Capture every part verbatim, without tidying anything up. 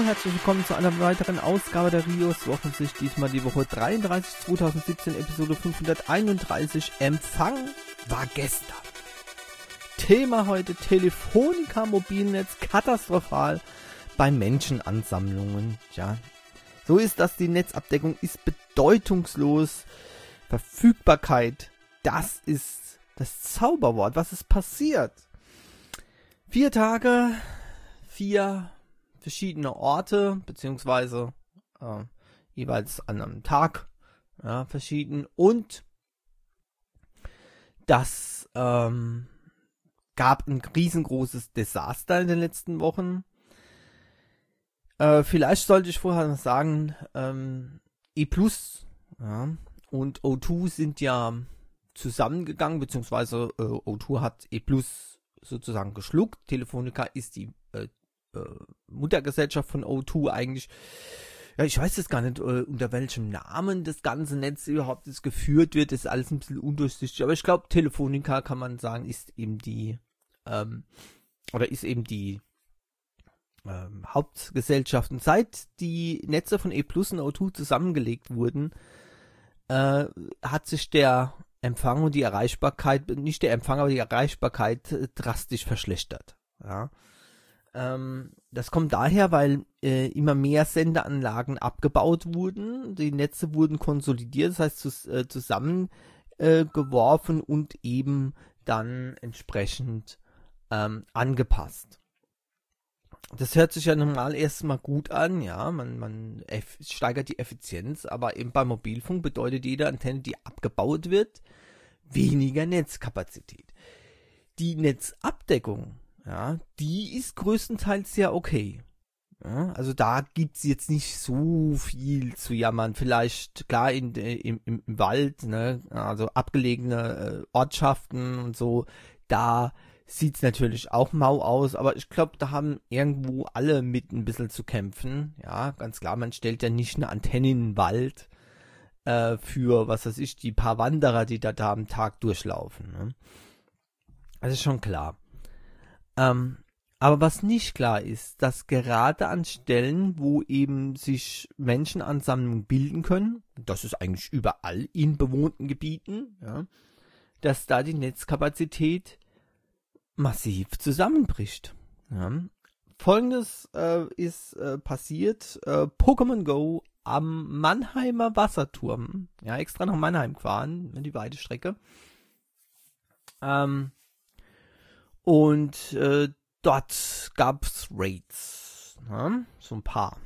herzlich willkommen zu einer weiteren Ausgabe der Rios Wochensicht, diesmal die Woche dreiunddreißig zweitausendsiebzehn, Episode fünfhunderteinunddreißig. Empfang war gestern. Thema heute: Telefonica Mobilnetz katastrophal bei Menschenansammlungen. Ja, so ist das, die Netzabdeckung ist bedeutungslos. Verfügbarkeit, das ist das Zauberwort. Was ist passiert? Vier Tage, vier verschiedene Orte, beziehungsweise äh, jeweils an einem Tag, ja, verschieden. Und das ähm, gab ein riesengroßes Desaster in den letzten Wochen. Äh, vielleicht sollte ich vorher noch sagen, ähm, E Plus, ja, und O zwei sind ja zusammengegangen, beziehungsweise äh, O zwei hat E Plus sozusagen geschluckt. Telefonica ist die äh, äh, Muttergesellschaft von O zwei eigentlich. Ja, ich weiß jetzt gar nicht, äh, unter welchem Namen das ganze Netz überhaupt jetzt geführt wird. Das ist alles ein bisschen undurchsichtig. Aber ich glaube, Telefonica, kann man sagen, ist eben die, ähm, oder ist eben die ähm, Hauptgesellschaft. Und seit die Netze von E Plus und O zwei zusammengelegt wurden, äh, hat sich der Empfang und die Erreichbarkeit, nicht der Empfang, aber die Erreichbarkeit äh, drastisch verschlechtert. Ja. Ähm, das kommt daher, weil äh, immer mehr Sendeanlagen abgebaut wurden, die Netze wurden konsolidiert, das heißt zus, äh, zusammengeworfen äh, und eben dann entsprechend ähm, angepasst. Das hört sich ja normal erstmal gut an, ja, man, man eff- steigert die Effizienz, aber eben beim Mobilfunk bedeutet jede Antenne, die abgebaut wird, weniger Netzkapazität. Die Netzabdeckung, ja, die ist größtenteils ja okay. Ja, also da gibt's jetzt nicht so viel zu jammern. Vielleicht, klar, in, im, im Wald, ne, also abgelegene äh, Ortschaften und so, da sieht's natürlich auch mau aus, aber ich glaube, da haben irgendwo alle mit ein bisschen zu kämpfen. Ja, ganz klar, man stellt ja nicht eine Antenne in den Wald äh, für, was weiß ich, die paar Wanderer, die da, da am Tag durchlaufen. Ne? Das ist schon klar. Ähm, aber was nicht klar ist, dass gerade an Stellen, wo eben sich Menschenansammlungen bilden können, das ist eigentlich überall in bewohnten Gebieten, ja, dass da die Netzkapazität massiv zusammenbricht. Ja. Folgendes äh, ist äh, passiert: äh, Pokémon Go am Mannheimer Wasserturm, ja, extra nach Mannheim gefahren, die weite Strecke. Ähm, und äh, dort gab's Raids, ja, so ein paar.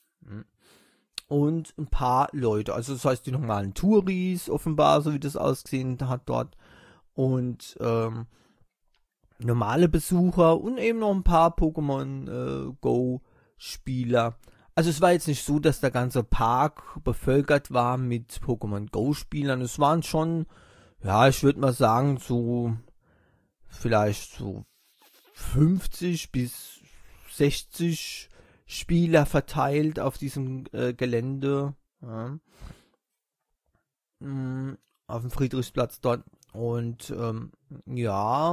Und ein paar Leute, also das heißt die normalen Touris offenbar, so wie das ausgesehen hat dort. Und ähm, normale Besucher und eben noch ein paar Pokémon äh, Go Spieler. Also es war jetzt nicht so, dass der ganze Park bevölkert war mit Pokémon Go Spielern. Es waren schon, ja, ich würde mal sagen, so vielleicht so fünfzig bis sechzig Spieler verteilt auf diesem äh, Gelände. Ja. Mhm, auf dem Friedrichsplatz dort. Und ähm, ja,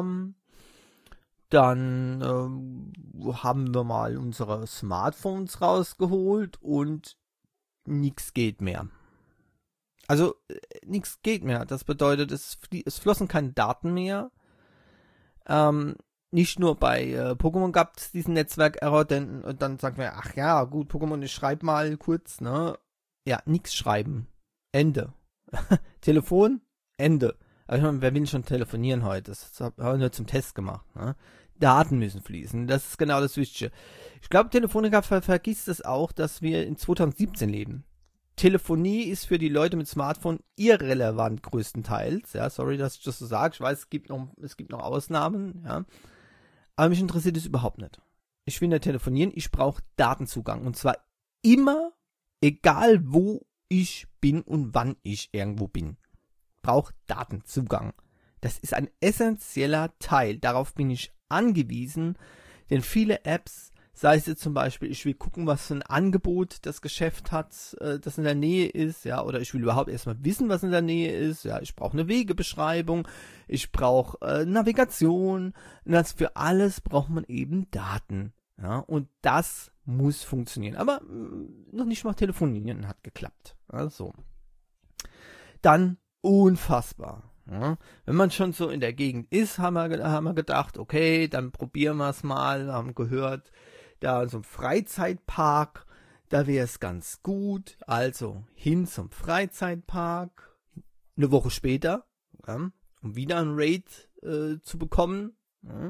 dann ähm, haben wir mal unsere Smartphones rausgeholt und nichts geht mehr. Also äh, nichts geht mehr. Das bedeutet, es, es flossen keine Daten mehr. Ähm, nicht nur bei äh, Pokémon gab es diesen Netzwerk-Error, denn und dann sagt man, ach ja, gut, Pokémon, ich schreib mal kurz, ne? Ja, nichts schreiben. Ende. Telefon, Ende. Aber ich meine, wer will schon telefonieren heute? Das haben wir nur zum Test gemacht. Ne? Daten müssen fließen. Das ist genau das Wichtige. Ich glaube, Telefonica ver- vergisst es auch, dass wir in zweitausendsiebzehn leben. Telefonie ist für die Leute mit Smartphone irrelevant größtenteils. Ja, sorry, dass ich das so sage. Ich weiß, es gibt noch, es gibt noch Ausnahmen. Ja, aber mich interessiert es überhaupt nicht. Ich will nicht telefonieren. Ich brauche Datenzugang. Und zwar immer, egal wo ich bin und wann ich irgendwo bin. Braucht Datenzugang. Das ist ein essentieller Teil. Darauf bin ich angewiesen, denn viele Apps, sei es jetzt zum Beispiel, ich will gucken, was für ein Angebot das Geschäft hat, äh, das in der Nähe ist, ja, oder ich will überhaupt erstmal wissen, was in der Nähe ist, ja, ich brauche eine Wegebeschreibung, ich brauche äh, Navigation, und das für alles braucht man eben Daten. Ja, und das muss funktionieren. Aber mh, noch nicht mal Telefonlinien hat geklappt. Also. Dann unfassbar. Ja, wenn man schon so in der Gegend ist, haben wir, haben wir gedacht, okay, dann probieren wir es mal. Wir haben gehört, da so ein Freizeitpark, da wäre es ganz gut. Also hin zum Freizeitpark. Eine Woche später, ja, um wieder ein Raid äh, zu bekommen. Ja,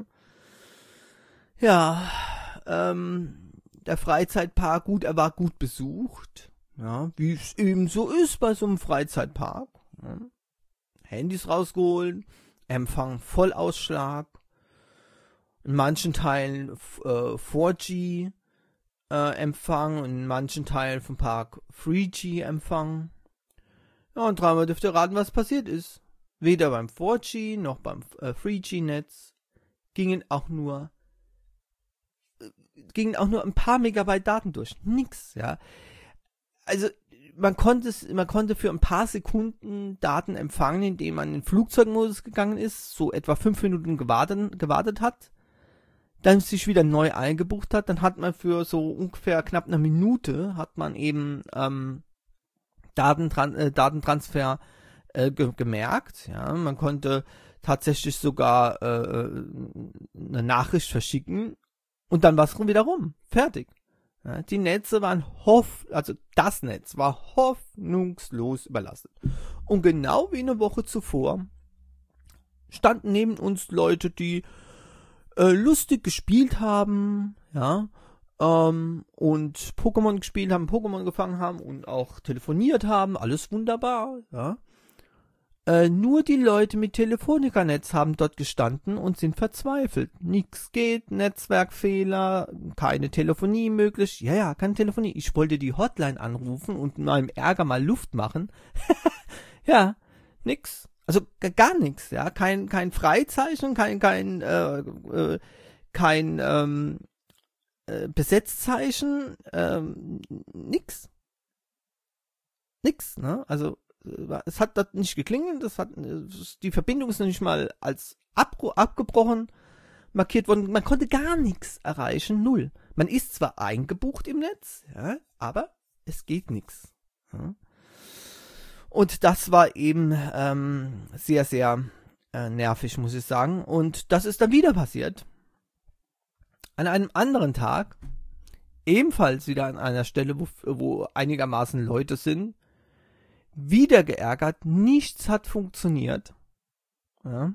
ja ähm, der Freizeitpark, gut, er war gut besucht. Ja, wie es eben so ist bei so einem Freizeitpark. Ja. Handys rausgeholt, Empfang Vollausschlag, in manchen Teilen äh, vier G äh, Empfang und in manchen Teilen vom Park drei G Empfang. Ja, und dreimal dürft ihr raten, was passiert ist. Weder beim vier G noch beim äh, drei G Netz gingen auch nur äh, gingen auch nur ein paar Megabyte Daten durch. Nix, ja. Also man konnte es, man konnte für ein paar Sekunden Daten empfangen, indem man in den Flugzeugmodus gegangen ist, so etwa fünf Minuten gewartet, gewartet hat, dann sich wieder neu eingebucht hat, dann hat man für so ungefähr knapp eine Minute hat man eben ähm, Datentran äh, Datentransfer äh, ge gemerkt, ja, man konnte tatsächlich sogar äh, eine Nachricht verschicken und dann war es wieder rum, fertig. Ja, die Netze waren hoff, also das Netz war hoffnungslos überlastet. Und genau wie eine Woche zuvor standen neben uns Leute, die äh, lustig gespielt haben, ja, ähm, und Pokémon gespielt haben, Pokémon gefangen haben und auch telefoniert haben, alles wunderbar, ja. Äh, nur die Leute mit Telefonica-Netz haben dort gestanden und sind verzweifelt. Nix geht, Netzwerkfehler, keine Telefonie möglich. Ja, ja, keine Telefonie. Ich wollte die Hotline anrufen und meinem Ärger mal Luft machen. Ja, nix. Also gar nichts, ja. Kein, kein Freizeichen, kein, kein, äh, äh, kein ähm, äh, Besetzzeichen, ähm, nix. Nix, ne? Also es hat das nicht geklingelt, das hat, die Verbindung ist noch nicht mal als ab, abgebrochen markiert worden. Man konnte gar nichts erreichen, null. Man ist zwar eingebucht im Netz, ja, aber es geht nichts. Ja. Und das war eben ähm, sehr, sehr äh, nervig, muss ich sagen. Und das ist dann wieder passiert. An einem anderen Tag, ebenfalls wieder an einer Stelle, wo, wo einigermaßen Leute sind, wieder geärgert, nichts hat funktioniert. Ja.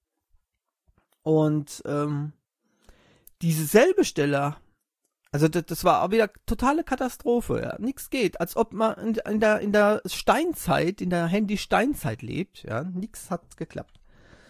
Und ähm, diese selbe Stelle, also das, das war auch wieder totale Katastrophe. Ja. Nichts geht, als ob man in, in, der, in der Steinzeit, in der Handy-Steinzeit lebt. Ja. Nichts hat geklappt.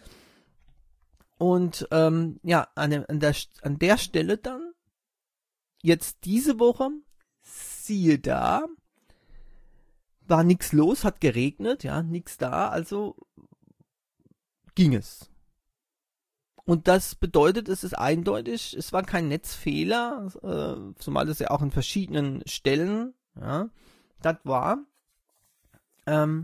Und ähm, ja, an, der, an, der, an der Stelle dann, jetzt diese Woche, siehe da, war nichts los, hat geregnet, ja, nichts da, also ging es. Und das bedeutet, es ist eindeutig, es war kein Netzfehler, äh, zumal das ja auch in verschiedenen Stellen, ja, das war, ähm,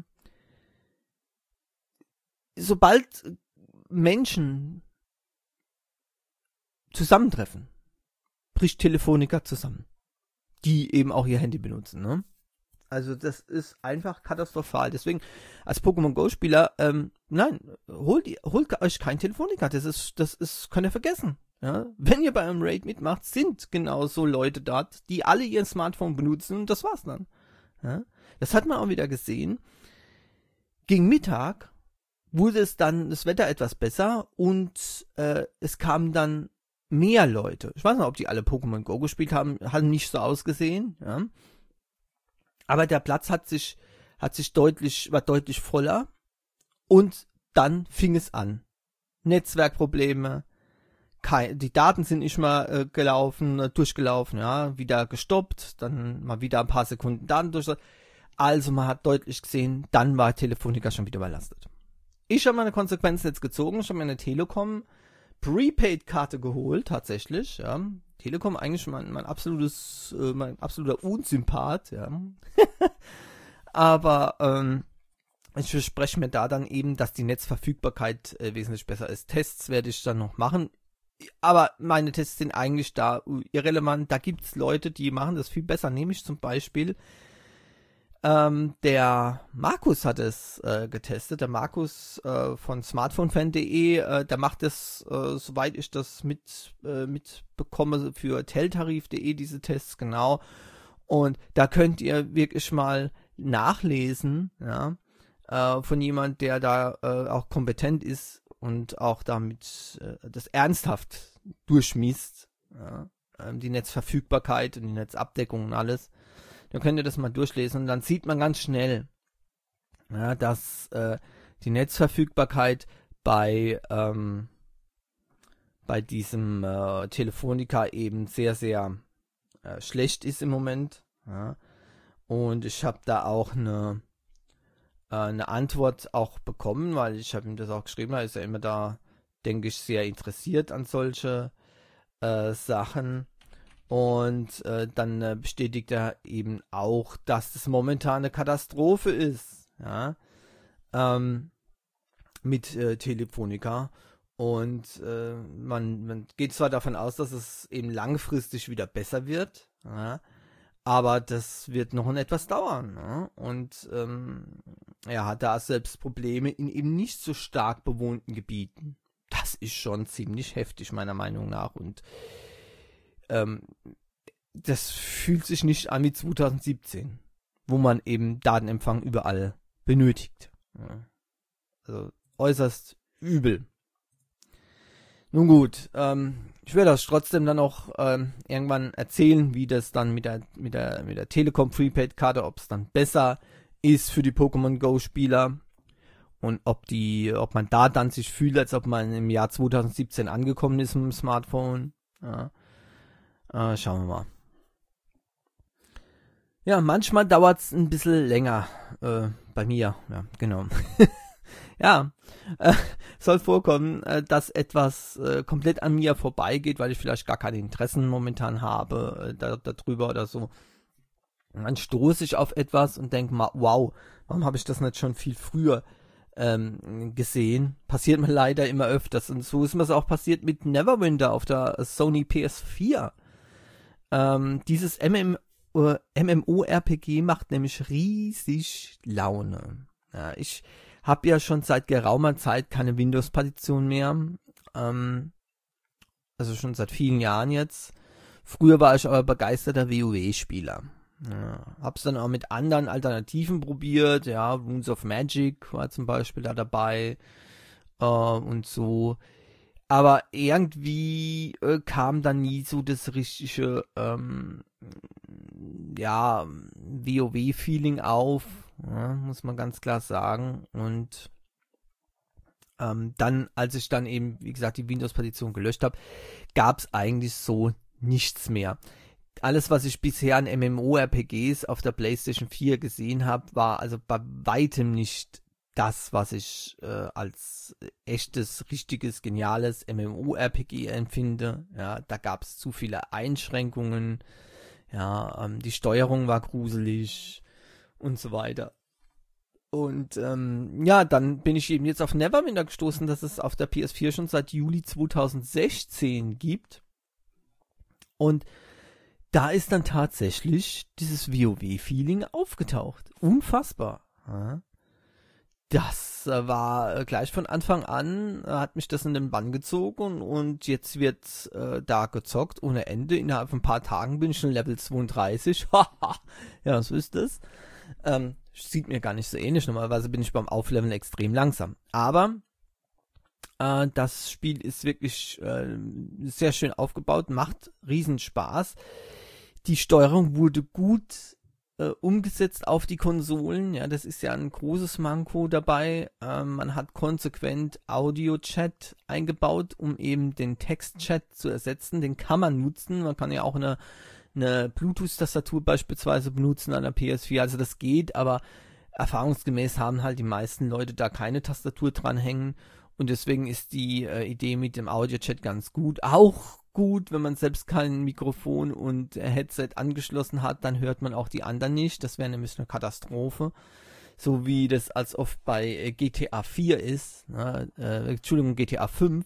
sobald Menschen zusammentreffen, bricht Telefonica zusammen, die eben auch ihr Handy benutzen, ne? Also das ist einfach katastrophal. Deswegen als Pokémon Go Spieler, ähm, nein, holt, holt euch kein Telefonica. Das ist, das ist, könnt ihr vergessen. Ja? Wenn ihr bei einem Raid mitmacht, sind genau so Leute dort, die alle ihr Smartphone benutzen und das war's dann. Ja? Das hat man auch wieder gesehen. Gegen Mittag wurde es dann das Wetter etwas besser und äh, es kamen dann mehr Leute. Ich weiß nicht, ob die alle Pokémon Go gespielt haben, hat nicht so ausgesehen, ja. Aber der Platz hat sich, hat sich deutlich, war deutlich voller. Und dann fing es an. Netzwerkprobleme. Kein, die Daten sind nicht mal äh, gelaufen, äh, durchgelaufen, ja. Wieder gestoppt. Dann mal wieder ein paar Sekunden Daten durch. Also man hat deutlich gesehen, dann war Telefonica schon wieder überlastet. Ich habe meine Konsequenzen jetzt gezogen. Ich habe mir eine Telekom Prepaid-Karte geholt, tatsächlich, ja. Telekom eigentlich mein, mein absolutes, äh, mein absoluter Unsympath, ja. Aber ähm, ich verspreche mir da dann eben, dass die Netzverfügbarkeit äh, wesentlich besser ist. Tests werde ich dann noch machen. aber meine Tests sind eigentlich da irrelevant. Da gibt es Leute, die machen das viel besser. Nämlich zum Beispiel ähm, der Markus hat es äh, getestet. Der Markus äh, von smartphonefan punkt de, äh, der macht das, äh, soweit ich das mit äh, mitbekomme, für teltarif punkt de diese Tests, genau. Und da könnt ihr wirklich mal nachlesen, ja, äh, von jemand, der da äh, auch kompetent ist und auch damit äh, das ernsthaft durchmisst, ja, äh, die Netzverfügbarkeit und die Netzabdeckung und alles. Dann könnt ihr das mal durchlesen und dann sieht man ganz schnell, ja, dass äh, die Netzverfügbarkeit bei ähm, bei diesem äh, Telefonica eben sehr, sehr äh, schlecht ist im Moment. Ja. Und ich habe da auch eine äh, eine Antwort auch bekommen, weil ich habe ihm das auch geschrieben, er ist ja immer da, denke ich, sehr interessiert an solche äh, Sachen. Und äh, dann äh, bestätigt er eben auch, dass das momentan eine Katastrophe ist, ja, ähm, mit äh, Telefonica. Und äh, man, man geht zwar davon aus, dass es eben langfristig wieder besser wird, ja, aber das wird noch etwas dauern. Ne? Und ähm, er hat da selbst Probleme in eben nicht so stark bewohnten Gebieten. Das ist schon ziemlich heftig, meiner Meinung nach. Und ähm, das fühlt sich nicht an wie zwanzig siebzehn, wo man eben Datenempfang überall benötigt. Ja. Also äußerst übel. Nun gut, ähm, ich werde das trotzdem dann auch ähm, irgendwann erzählen, wie das dann mit der mit der mit der Telekom Prepaid-Karte, ob es dann besser ist für die Pokémon Go Spieler und ob die, ob man da dann sich fühlt, als ob man im Jahr zwanzig siebzehn angekommen ist mit dem Smartphone. Ja. Äh, schauen wir mal. Ja, manchmal dauert es ein bisschen länger äh, bei mir. Ja, genau. Ja, äh, soll vorkommen, äh, dass etwas äh, komplett an mir vorbeigeht, weil ich vielleicht gar keine Interessen momentan habe äh, da, darüber oder so. Und dann stoße ich auf etwas und denke mal, wow, warum habe ich das nicht schon viel früher ähm, gesehen? Passiert mir leider immer öfters. Und so ist mir es auch passiert mit Neverwinter auf der Sony P S vier. Ähm, dieses M M O R P G macht nämlich riesig Laune. Ja, ich habe ja schon seit geraumer Zeit keine Windows-Partition mehr. Ähm, also schon seit vielen Jahren jetzt. Früher war ich aber begeisterter WoW-Spieler. Ja, hab's dann auch mit anderen Alternativen probiert. Ja, Runes of Magic war zum Beispiel da dabei. Äh, und so. Aber irgendwie äh, kam dann nie so das richtige ähm, ja, WoW-Feeling auf, ja, muss man ganz klar sagen. Und ähm, dann, als ich dann eben, wie gesagt, die Windows-Partition gelöscht habe, gab es eigentlich so nichts mehr. Alles, was ich bisher an MMORPGs auf der PlayStation vier gesehen habe, war also bei weitem nicht das, was ich äh, als echtes, richtiges, geniales MMORPG empfinde. Ja, da gab es zu viele Einschränkungen. Ja, ähm, die Steuerung war gruselig und so weiter. Und ähm, ja, dann bin ich eben jetzt auf Neverwinter gestoßen, dass es auf der P S vier schon seit Juli zwanzig sechzehn gibt. Und da ist dann tatsächlich dieses WoW-Feeling aufgetaucht. Unfassbar. Ja. Das äh, war äh, gleich von Anfang an, äh, hat mich das in den Bann gezogen und jetzt wird äh, da gezockt ohne Ende. Innerhalb von ein paar Tagen bin ich schon Level zweiunddreißig. Ja, so ist das. Ähm, sieht mir gar nicht so ähnlich. Normalerweise bin ich beim Aufleveln extrem langsam. Aber äh, das Spiel ist wirklich äh, sehr schön aufgebaut, macht riesen Spaß. Die Steuerung wurde gut äh, umgesetzt auf die Konsolen. Ja, das ist ja ein großes Manko dabei. Ähm, man hat konsequent Audio-Chat eingebaut, um eben den Text-Chat zu ersetzen. Den kann man nutzen. Man kann ja auch eine, eine Bluetooth-Tastatur beispielsweise benutzen an der P S vier. Also das geht, aber erfahrungsgemäß haben halt die meisten Leute da keine Tastatur dranhängen. Und deswegen ist die äh, Idee mit dem Audio-Chat ganz gut. Auch gut, wenn man selbst kein Mikrofon und Headset angeschlossen hat, dann hört man auch die anderen nicht. Das wäre nämlich eine Katastrophe. So wie das als oft bei G T A vier ist. Ne? Äh, Entschuldigung, G T A fünf.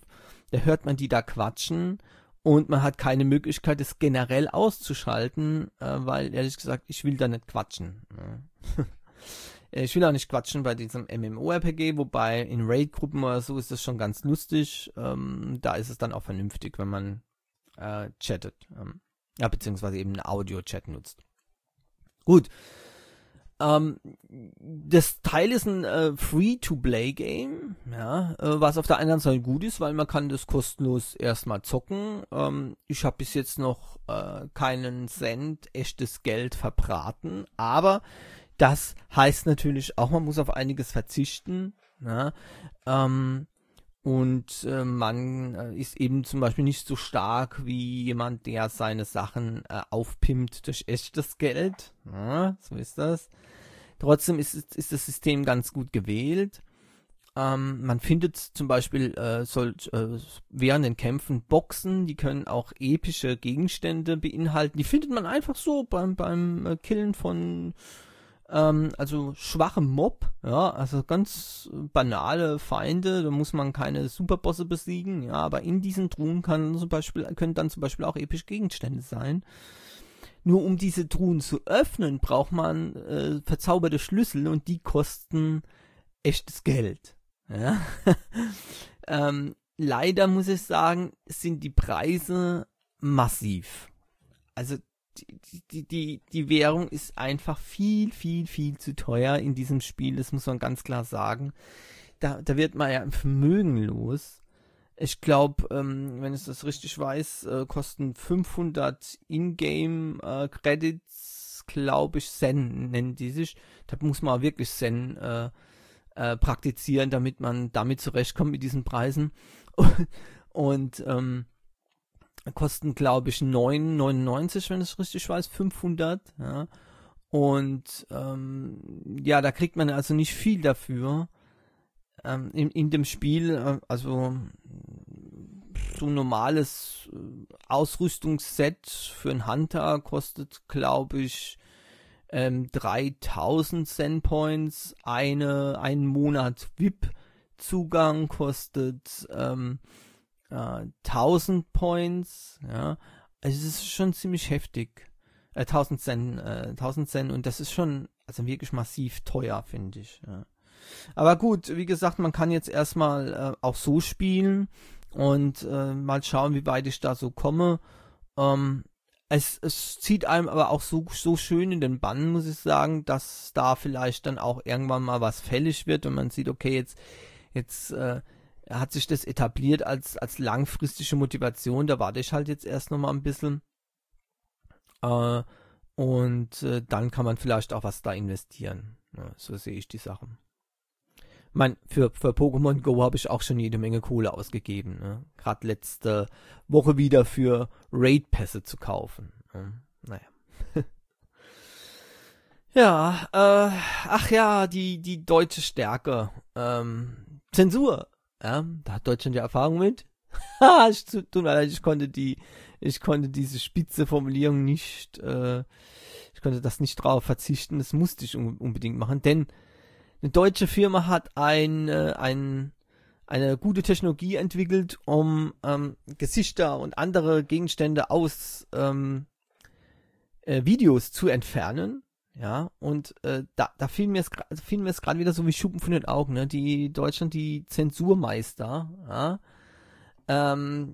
da hört man die da quatschen und man hat keine Möglichkeit, das generell auszuschalten, äh, weil, ehrlich gesagt, ich will da nicht quatschen. Ne? Ich will auch nicht quatschen bei diesem MMORPG, wobei in Raid-Gruppen oder so ist das schon ganz lustig. Ähm, da ist es dann auch vernünftig, wenn man äh, chattet. Ähm, ja, beziehungsweise eben einen Audio-Chat nutzt. Gut. Ähm, das Teil ist ein äh, Free-to-Play-Game, ja, äh, was auf der einen Seite gut ist, weil man kann das kostenlos erstmal zocken. Ähm, ich habe bis jetzt noch äh, keinen Cent echtes Geld verbraten, aber das heißt natürlich auch, man muss auf einiges verzichten. Ja? Ähm, und äh, man äh, ist eben zum Beispiel nicht so stark wie jemand, der seine Sachen äh, aufpimpt durch echtes Geld. Ja, so ist das. Trotzdem ist, ist das System ganz gut gewählt. Ähm, man findet zum Beispiel äh, solch, äh, während den Kämpfen Boxen, die können auch epische Gegenstände beinhalten. Die findet man einfach so beim, beim äh, Killen von also schwache Mob, ja, also ganz banale Feinde, da muss man keine Superbosse besiegen, ja, aber in diesen Truhen kann zum Beispiel, können dann zum Beispiel auch epische Gegenstände sein. Nur um diese Truhen zu öffnen, braucht man äh, verzauberte Schlüssel und die kosten echtes Geld. Ja? ähm, leider muss ich sagen, sind die Preise massiv. Also Die, die, die, die Währung ist einfach viel, viel, viel zu teuer in diesem Spiel, das muss man ganz klar sagen. Da, da wird man ja im Vermögen los. Ich glaube, ähm, wenn ich das richtig weiß, äh, kosten fünfhundert Ingame-Credits, äh, glaube ich, Zen nennen die sich. Da muss man wirklich Zen äh, äh, praktizieren, damit man damit zurechtkommt mit diesen Preisen. Und, ähm, kosten, glaube ich, neun neunundneunzig, wenn ich es richtig weiß, fünfhundert, ja. Und ähm, ja, da kriegt man also nicht viel dafür. Ähm, in, in dem Spiel, äh, also so ein normales äh, Ausrüstungsset für einen Hunter kostet, glaube ich, ähm, dreitausend Zen Points. Eine, einen Monat V I P-Zugang kostet ähm, Uh, tausend Points, ja, also es ist schon ziemlich heftig, äh, tausend Cent, äh, tausend Cent und das ist schon, also wirklich massiv teuer, finde ich, ja. Aber gut, wie gesagt, man kann jetzt erstmal äh, auch so spielen und äh, mal schauen, wie weit ich da so komme. Ähm, es, es zieht einem aber auch so, so schön in den Bann, muss ich sagen, dass da vielleicht dann auch irgendwann mal was fällig wird und man sieht, okay, jetzt, jetzt, äh, hat sich das etabliert als, als langfristige Motivation, da warte ich halt jetzt erst noch mal ein bisschen äh, und äh, dann kann man vielleicht auch was da investieren. Ja, so sehe ich die Sachen. Ich meine, für, für Pokémon Go habe ich auch schon jede Menge Kohle ausgegeben. Ne? Gerade letzte Woche wieder für Raid-Pässe zu kaufen. Ja, naja. ja, äh, ach ja, die, die deutsche Stärke. Ähm, Zensur. Ja, da hat Deutschland ja Erfahrung mit. ich, tut mir leid, ich konnte die, ich konnte diese spitze Formulierung nicht, äh, ich konnte das nicht drauf verzichten. Das musste ich un- unbedingt machen, denn eine deutsche Firma hat ein, äh, ein, eine gute Technologie entwickelt, um ähm, Gesichter und andere Gegenstände aus ähm, äh, Videos zu entfernen. Ja, und äh, da, da fiel mir es also fiel mir es gerade wieder so wie Schuppen von den Augen, ne? Die Deutschland, die Zensurmeister, ja. Ähm,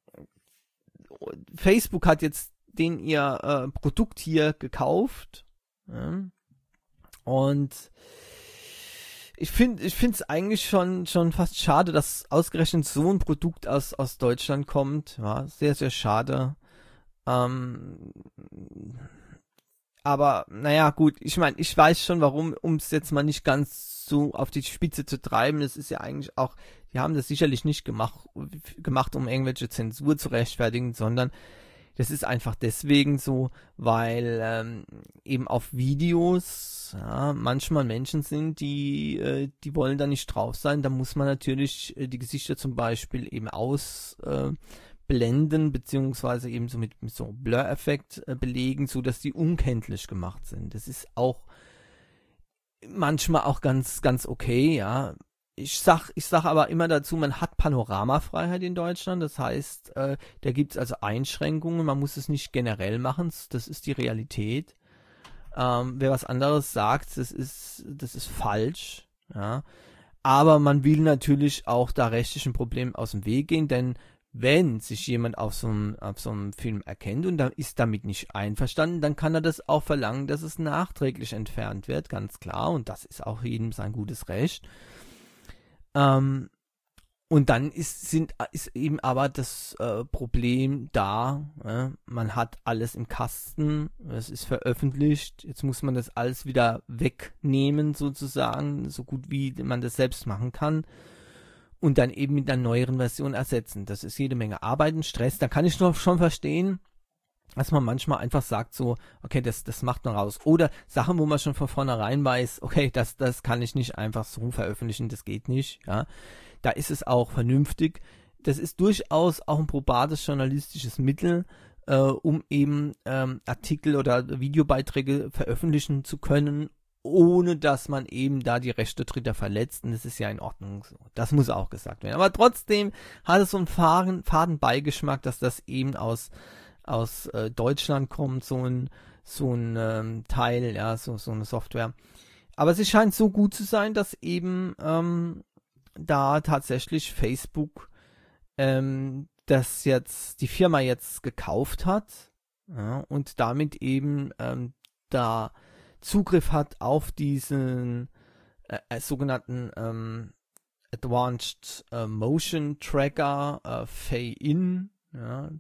Facebook hat jetzt den ihr äh, Produkt hier gekauft. Ja? Und ich finde ich finde es eigentlich schon schon fast schade, dass ausgerechnet so ein Produkt aus aus Deutschland kommt. Ja, sehr, sehr schade. Ähm, Aber, naja, gut, ich meine, ich weiß schon, warum, um es jetzt mal nicht ganz so auf die Spitze zu treiben. Das ist ja eigentlich auch, die haben das sicherlich nicht gemacht, gemacht, um irgendwelche Zensur zu rechtfertigen, sondern das ist einfach deswegen so, weil ähm, eben auf Videos ja, manchmal Menschen sind, die, äh, die wollen da nicht drauf sein. Da muss man natürlich äh, die Gesichter zum Beispiel eben aus äh, blenden, beziehungsweise eben so mit, mit so Blur-Effekt äh, belegen, so dass die unkenntlich gemacht sind. Das ist auch manchmal auch ganz, ganz okay, ja. ich sag, ich sag aber immer dazu, man hat Panoramafreiheit in Deutschland. Das heißt, äh, da gibt es also Einschränkungen. Man muss es nicht generell machen. Das ist die Realität. Ähm, wer was anderes sagt, das ist, das ist falsch. Ja. Aber man will natürlich auch da rechtlichen Problemen aus dem Weg gehen, denn wenn sich jemand auf so einem, auf so einem Film erkennt und dann ist damit nicht einverstanden, dann kann er das auch verlangen, dass es nachträglich entfernt wird, ganz klar. Und das ist auch jedem sein gutes Recht. Ähm, und dann ist, sind, ist eben aber das äh, Problem da, äh, man hat alles im Kasten, es ist veröffentlicht, jetzt muss man das alles wieder wegnehmen sozusagen, so gut wie man das selbst machen kann. Und dann eben mit einer neueren Version ersetzen. Das ist jede Menge Arbeit und Stress. Da kann ich doch schon verstehen, dass man manchmal einfach sagt so, okay, das, das macht man raus. Oder Sachen, wo man schon von vornherein weiß, okay, das, das kann ich nicht einfach so veröffentlichen, das geht nicht. Ja, da ist es auch vernünftig. Das ist durchaus auch ein probates journalistisches Mittel, äh, um eben ähm, Artikel oder Videobeiträge veröffentlichen zu können, ohne dass man eben da die Rechte Dritter verletzt. Und das ist ja in Ordnung so. Das muss auch gesagt werden. Aber trotzdem hat es so einen faden, faden Beigeschmack, dass das eben aus, aus äh, Deutschland kommt, so ein, so ein ähm, Teil, ja, so, so eine Software. Aber es scheint so gut zu sein, dass eben ähm, da tatsächlich Facebook ähm, das jetzt, die Firma jetzt gekauft hat, ja, und damit eben ähm, da Zugriff hat auf diesen äh, äh, sogenannten ähm, Advanced äh, Motion Tracker, äh, Fay-In. Ja.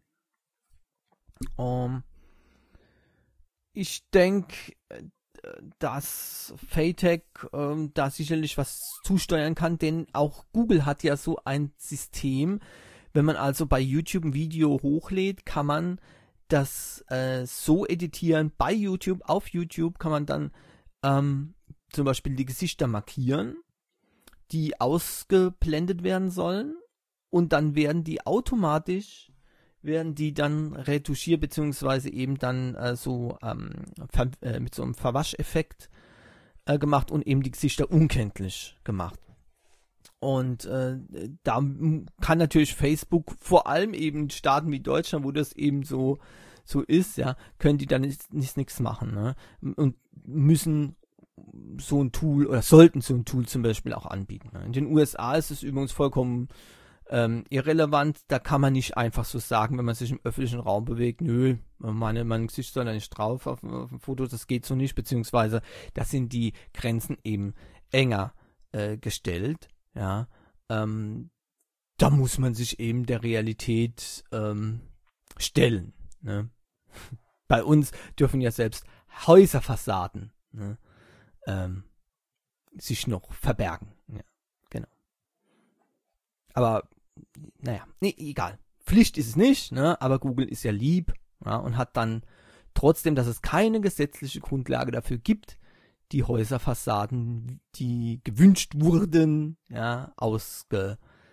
Um, ich denke, dass Faytech ähm, da sicherlich was zusteuern kann, denn auch Google hat ja so ein System. Wenn man also bei YouTube ein Video hochlädt, kann man das äh, so editieren. Bei YouTube, auf YouTube kann man dann ähm, zum Beispiel die Gesichter markieren, die ausgeblendet werden sollen, und dann werden die automatisch, werden die dann retuschiert, beziehungsweise eben dann äh, so ähm, ver äh, mit so einem Verwascheffekt äh, gemacht und eben die Gesichter unkenntlich gemacht. Und äh, da kann natürlich Facebook, vor allem eben Staaten wie Deutschland, wo das eben so so ist, ja, können die dann nicht, nicht nichts machen, ne? Und müssen so ein Tool oder sollten so ein Tool zum Beispiel auch anbieten. Ne? In den U S A ist es übrigens vollkommen ähm, irrelevant. Da kann man nicht einfach so sagen, wenn man sich im öffentlichen Raum bewegt, nö, meine, mein Gesicht soll da nicht drauf auf, auf dem Foto, das geht so nicht, beziehungsweise da sind die Grenzen eben enger äh, gestellt. Ja, ähm, da muss man sich eben der Realität ähm, stellen. Ne? Bei uns dürfen ja selbst Häuserfassaden, ne, ähm, sich noch verbergen. Ja, genau. Aber, naja, nee, egal. Pflicht ist es nicht, ne? Aber Google ist ja lieb, ja, und hat dann trotzdem, dass es keine gesetzliche Grundlage dafür gibt, die Häuserfassaden, die gewünscht wurden, ja, ausgeblurrt.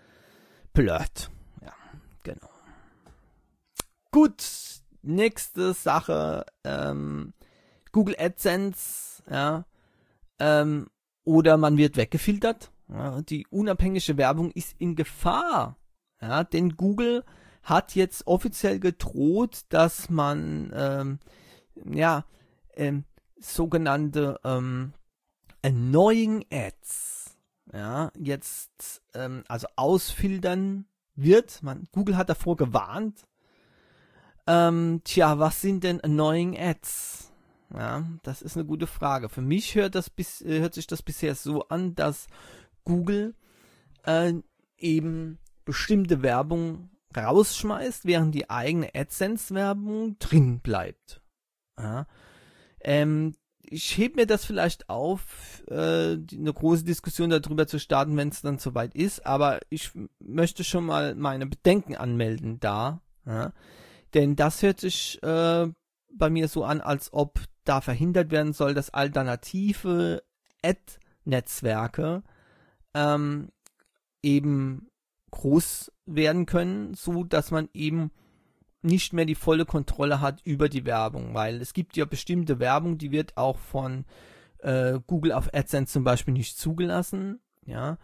Ja, genau. Gut, nächste Sache, ähm, Google AdSense, ja, ähm, oder man wird weggefiltert. Ja, die unabhängige Werbung ist in Gefahr, ja, denn Google hat jetzt offiziell gedroht, dass man, ähm, ja, ähm, sogenannte ähm, Annoying Ads, ja, jetzt ähm, also ausfiltern wird. Man, Google hat davor gewarnt. Ähm, tja, was sind denn Annoying Ads? Ja, das ist eine gute Frage. Für mich hört das bis, äh, hört sich das bisher so an, dass Google äh, eben bestimmte Werbung rausschmeißt, während die eigene AdSense-Werbung drin bleibt. Ja. Ähm, ich heb mir das vielleicht auf, äh, die, eine große Diskussion darüber zu starten, wenn es dann soweit ist, aber ich möchte schon mal meine Bedenken anmelden da, ja? Denn das hört sich äh, bei mir so an, als ob da verhindert werden soll, dass alternative Ad-Netzwerke ähm, eben groß werden können, so dass man eben nicht mehr die volle Kontrolle hat über die Werbung, weil es gibt ja bestimmte Werbung, die wird auch von äh, Google auf AdSense zum Beispiel nicht zugelassen, ja,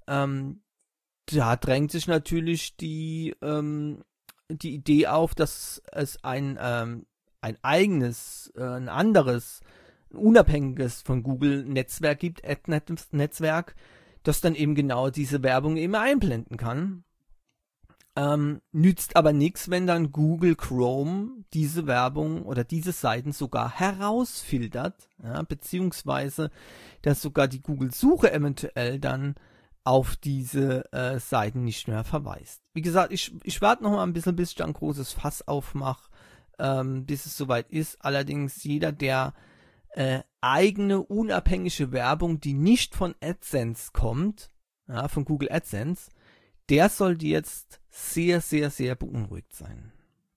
ähm, da drängt sich natürlich die, ähm, die Idee auf, dass es ein, ähm, ein eigenes, äh, ein anderes, ein unabhängiges von Google Netzwerk gibt, AdNet-Netzwerk, das dann eben genau diese Werbung eben einblenden kann. Ähm, nützt aber nichts, wenn dann Google Chrome diese Werbung oder diese Seiten sogar herausfiltert, ja, beziehungsweise dass sogar die Google-Suche eventuell dann auf diese äh, Seiten nicht mehr verweist. Wie gesagt, ich, ich warte noch mal ein bisschen, bis ich ein großes Fass aufmache, ähm, bis es soweit ist. Allerdings jeder, der äh, eigene unabhängige Werbung, die nicht von AdSense kommt, ja, von Google AdSense, der sollte jetzt sehr, sehr, sehr beunruhigt sein.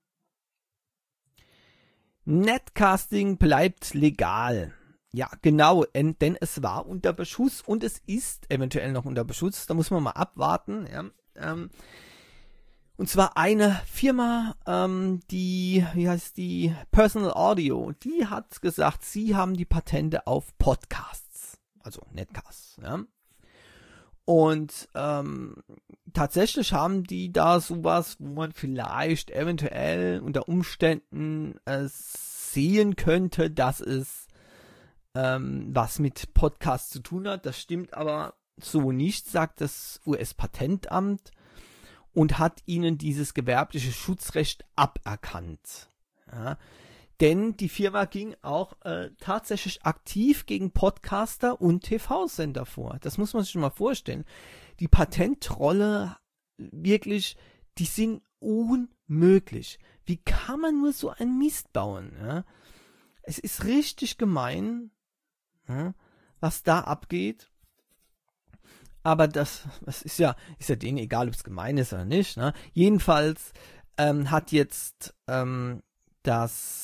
Netcasting bleibt legal. Ja, genau, denn es war unter Beschuss und es ist eventuell noch unter Beschuss. Da muss man mal abwarten. Ja. Ähm, und zwar eine Firma, ähm, die, wie heißt die, Personal Audio, die hat gesagt, sie haben die Patente auf Podcasts, also Netcasts. Ja. Und ähm, tatsächlich haben die da sowas, wo man vielleicht eventuell unter Umständen äh, sehen könnte, dass es ähm, was mit Podcasts zu tun hat. Das stimmt aber so nicht, sagt das U S-Patentamt und hat ihnen dieses gewerbliche Schutzrecht aberkannt. Ja. Denn die Firma ging auch äh, tatsächlich aktiv gegen Podcaster und T V-Sender vor. Das muss man sich schon mal vorstellen. Die Patentrolle, wirklich, die sind unmöglich. Wie kann man nur so einen Mist bauen? Ja? Es ist richtig gemein, ja, was da abgeht. Aber das, das ist ja, ist ja denen egal, ob es gemein ist oder nicht. Ne? Jedenfalls ähm, hat jetzt ähm, das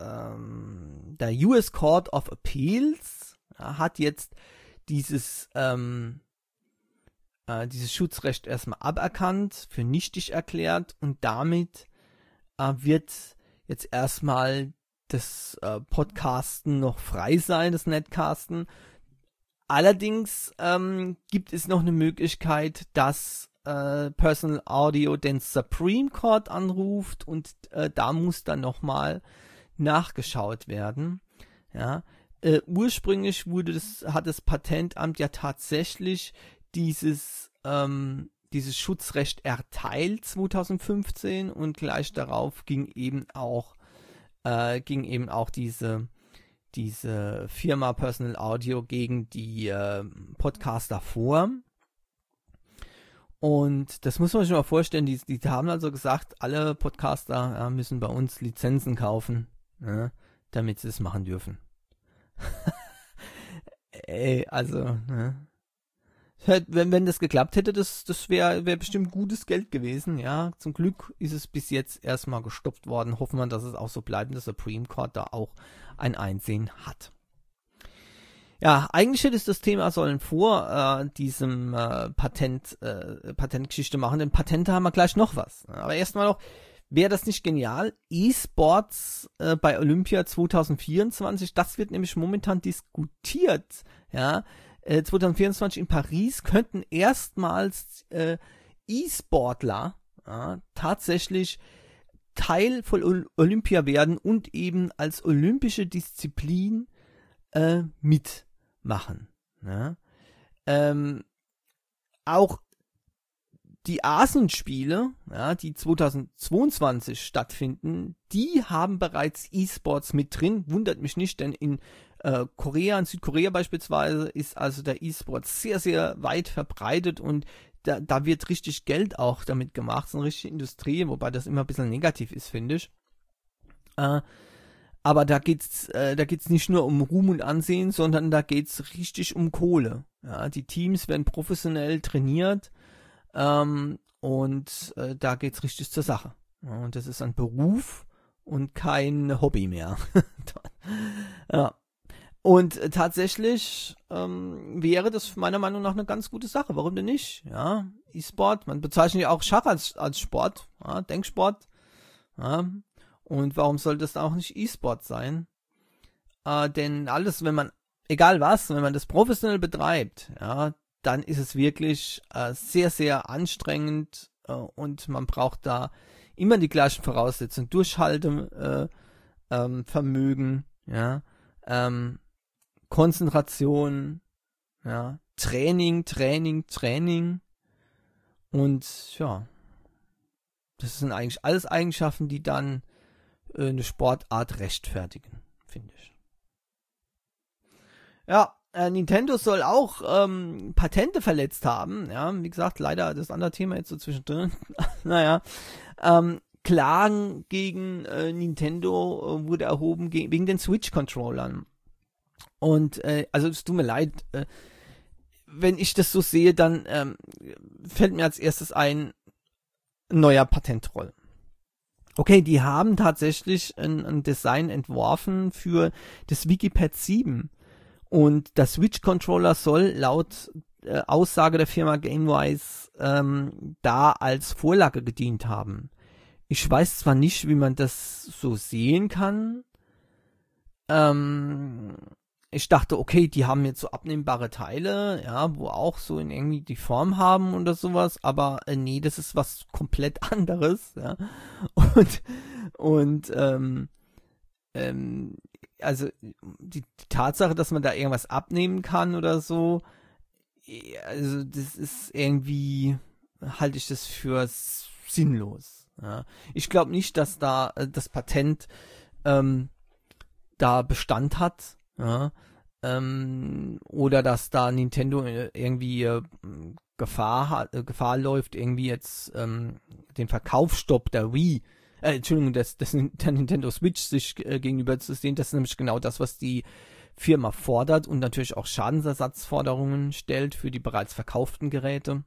der U S Court of Appeals ja, hat jetzt dieses, ähm, äh, dieses Schutzrecht erstmal aberkannt, für nichtig erklärt und damit äh, wird jetzt erstmal das äh, Podcasten noch frei sein, das Netcasten. Allerdings ähm, gibt es noch eine Möglichkeit, dass äh, Personal Audio den Supreme Court anruft und äh, da muss dann nochmal nachgeschaut werden. Ja, äh, ursprünglich wurde das, hat das Patentamt ja tatsächlich dieses, ähm, dieses Schutzrecht erteilt zwanzig fünfzehn und gleich darauf ging eben auch, äh, ging eben auch diese, diese Firma Personal Audio gegen die äh, Podcaster vor. Und das muss man sich mal vorstellen, die, die haben also gesagt, alle Podcaster ja, müssen bei uns Lizenzen kaufen. Ja, damit sie es machen dürfen. Ey, also, ne? wenn, wenn das geklappt hätte, das, das wäre wär bestimmt gutes Geld gewesen, ja. Zum Glück ist es bis jetzt erstmal gestoppt worden. Hoffen wir, dass es auch so bleibt, dass der Supreme Court da auch ein Einsehen hat. Ja, eigentlich hätte es das Thema sollen vor äh, diesem äh, Patent, äh, Patentgeschichte machen, denn Patente haben wir gleich noch was. Aber erstmal noch, wäre das nicht genial? E-Sports äh, bei Olympia zwanzig vierundzwanzig, das wird nämlich momentan diskutiert. Ja, äh, zwanzig vierundzwanzig in Paris könnten erstmals äh, E-Sportler ja, tatsächlich Teil von Olympia werden und eben als olympische Disziplin äh, mitmachen. Ja. Ähm, auch die Asienspiele, ja, die zwanzig zweiundzwanzig stattfinden, die haben bereits E-Sports mit drin. Wundert mich nicht, denn in äh, Korea, in Südkorea beispielsweise, ist also der E-Sport sehr, sehr weit verbreitet und da, da wird richtig Geld auch damit gemacht. So eine richtige Industrie, wobei das immer ein bisschen negativ ist, finde ich. Äh, aber da geht's, äh, da geht's nicht nur um Ruhm und Ansehen, sondern da geht's richtig um Kohle. Ja, die Teams werden professionell trainiert. Ähm, und äh, da geht's richtig zur Sache. Ja, und das ist ein Beruf und kein Hobby mehr. Ja. Und äh, tatsächlich ähm, wäre das meiner Meinung nach eine ganz gute Sache. Warum denn nicht? Ja, E-Sport, man bezeichnet ja auch Schach als, als Sport, ja, Denksport. Ja. Und warum sollte das auch nicht E-Sport sein? Äh, denn alles, wenn man, egal was, wenn man das professionell betreibt, ja, dann ist es wirklich äh, sehr, sehr anstrengend äh, und man braucht da immer die gleichen Voraussetzungen. Durchhaltevermögen, äh, ähm, Vermögen, ja, ähm, Konzentration, ja, Training, Training, Training und ja, das sind eigentlich alles Eigenschaften, die dann äh, eine Sportart rechtfertigen, finde ich. Ja, äh, Nintendo soll auch ähm, Patente verletzt haben. Ja, wie gesagt, leider das andere Thema jetzt so zwischendrin. naja, ähm, Klagen gegen äh, Nintendo äh, wurde erhoben ge- wegen den Switch-Controllern. Und äh, also es tut mir leid, äh, wenn ich das so sehe, dann ähm, fällt mir als erstes ein neuer Patentroll. Okay, die haben tatsächlich ein, ein Design entworfen für das Wikipad sieben. Und der Switch-Controller soll laut äh, Aussage der Firma Gamewise ähm, da als Vorlage gedient haben. Ich weiß zwar nicht, wie man das so sehen kann. Ähm, ich dachte, okay, die haben jetzt so abnehmbare Teile, ja, wo auch so in irgendwie die Form haben oder sowas, aber äh, nee, das ist was komplett anderes, ja. Und, und ähm, ähm, also die, die Tatsache, dass man da irgendwas abnehmen kann oder so, also das ist irgendwie, halte ich das für sinnlos. Ja. Ich glaube nicht, dass da äh, das Patent ähm, da Bestand hat, ja, ähm, oder dass da Nintendo irgendwie äh, Gefahr hat, äh, Gefahr läuft, irgendwie jetzt ähm, den Verkaufsstopp der Wii Äh, Entschuldigung, das, das der Nintendo Switch sich äh, gegenüber zu sehen, das ist nämlich genau das, was die Firma fordert und natürlich auch Schadensersatzforderungen stellt für die bereits verkauften Geräte.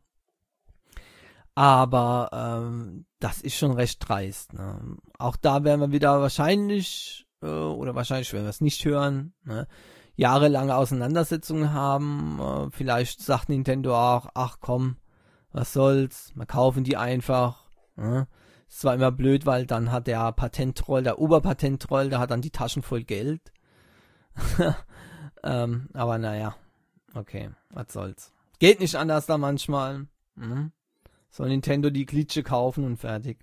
Aber ähm, das ist schon recht dreist. Ne? Auch da werden wir wieder wahrscheinlich, äh, oder wahrscheinlich werden wir es nicht hören, ne? jahrelange Auseinandersetzungen haben. Äh, vielleicht sagt Nintendo auch, ach komm, was soll's, wir kaufen die einfach. Ne? Es war immer blöd, weil dann hat der Patenttroll, der Oberpatenttroll, der hat dann die Taschen voll Geld. ähm, aber naja, okay, was soll's. Geht nicht anders da manchmal. Mhm. Soll Nintendo die Klitsche kaufen und fertig.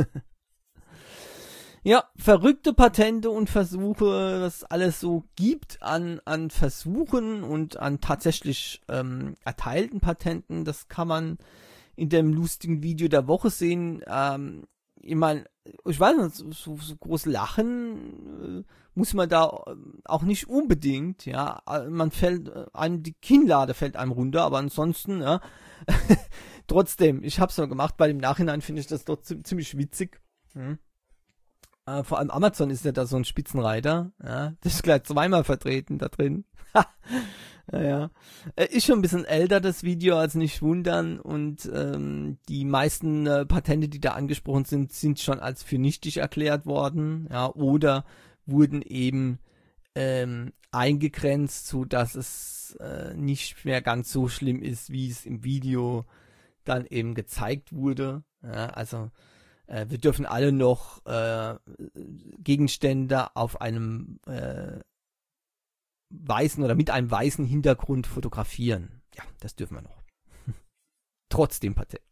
Ja, verrückte Patente und Versuche, was es alles so gibt an, an Versuchen und an tatsächlich ähm, erteilten Patenten, das kann man in dem lustigen Video der Woche sehen. Ähm, ich meine, ich weiß nicht, so, so, so groß lachen äh, muss man da auch nicht unbedingt, ja. Man fällt, einem die Kinnlade fällt einem runter, aber ansonsten, ja. Trotzdem, ich hab's noch gemacht, weil im Nachhinein finde ich das doch ziemlich witzig. Hm. Äh, vor allem Amazon ist ja da so ein Spitzenreiter, ja. Das ist gleich zweimal vertreten da drin. Naja, ist schon ein bisschen älter das Video, also nicht wundern, und ähm, die meisten äh, Patente, die da angesprochen sind, sind schon als für nichtig erklärt worden, ja, oder wurden eben ähm, eingegrenzt, so dass es äh, nicht mehr ganz so schlimm ist, wie es im Video dann eben gezeigt wurde. Ja, also äh, wir dürfen alle noch äh, Gegenstände auf einem äh, weißen oder mit einem weißen Hintergrund fotografieren. Ja, das dürfen wir noch. Trotzdem Patent.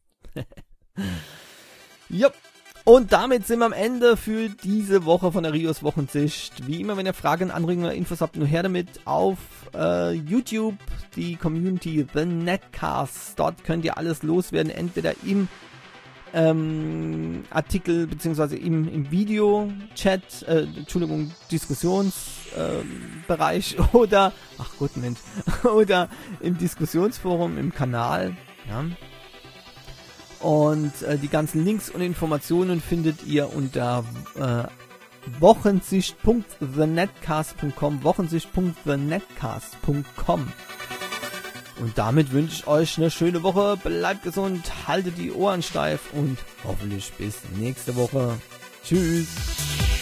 Ja, und damit sind wir am Ende für diese Woche von der Rios Wochensicht. Wie immer, wenn ihr Fragen, Anregungen oder Infos habt, nur her damit auf äh, YouTube, die Community The Netcast. Dort könnt ihr alles loswerden, entweder im Ähm, Artikel beziehungsweise im, im Video-Chat, äh, Entschuldigung, Diskussionsbereich ähm, oder, ach Gott Mensch, oder im Diskussionsforum im Kanal, ja. Und äh, die ganzen Links und Informationen findet ihr unter äh, wochensicht punkt the netcast punkt com, wochensicht punkt the netcast punkt com. Und damit wünsche ich euch eine schöne Woche. Bleibt gesund, haltet die Ohren steif und hoffentlich bis nächste Woche. Tschüss.